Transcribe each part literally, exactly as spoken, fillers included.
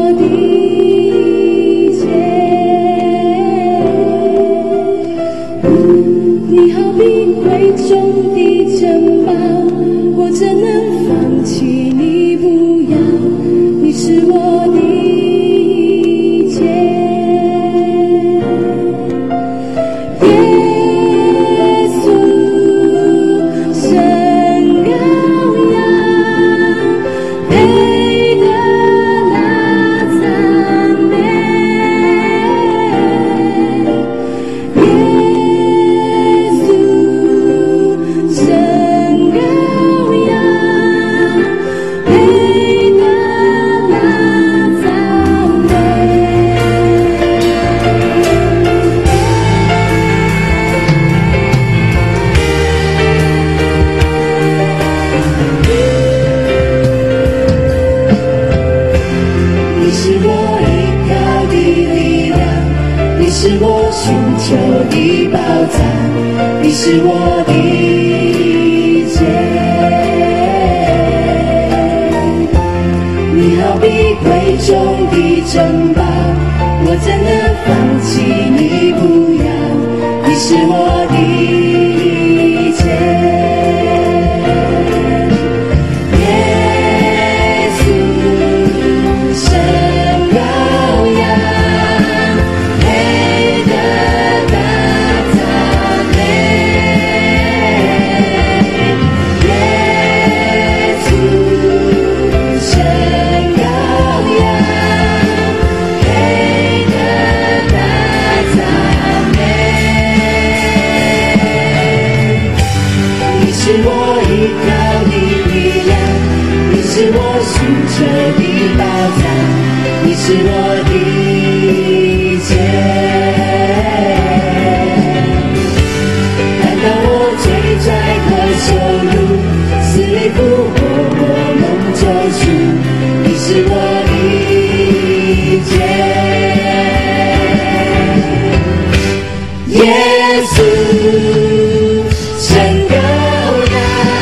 的一切。你好比贵重的珍宝，我怎能放弃你不要？你是我的一切。耶稣，神羔羊，配得那赞美。耶稣，神羔羊，配得那赞美。你是我依靠的力量，你是我寻求的宝藏，你是我的一切。你好比贵重的珍宝，我怎能放弃你不要？你是我的一切。耶稣，神羔羊，配得那赞美。耶稣，神羔羊，配得那赞美。你是我依靠的力量，你是我寻求的宝藏，你是我的一切。难道我最拽和羞辱，死里复活，我梦救赎，你是我的一切。耶稣，神羔羊，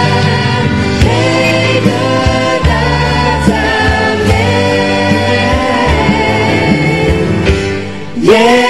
配得那赞美。耶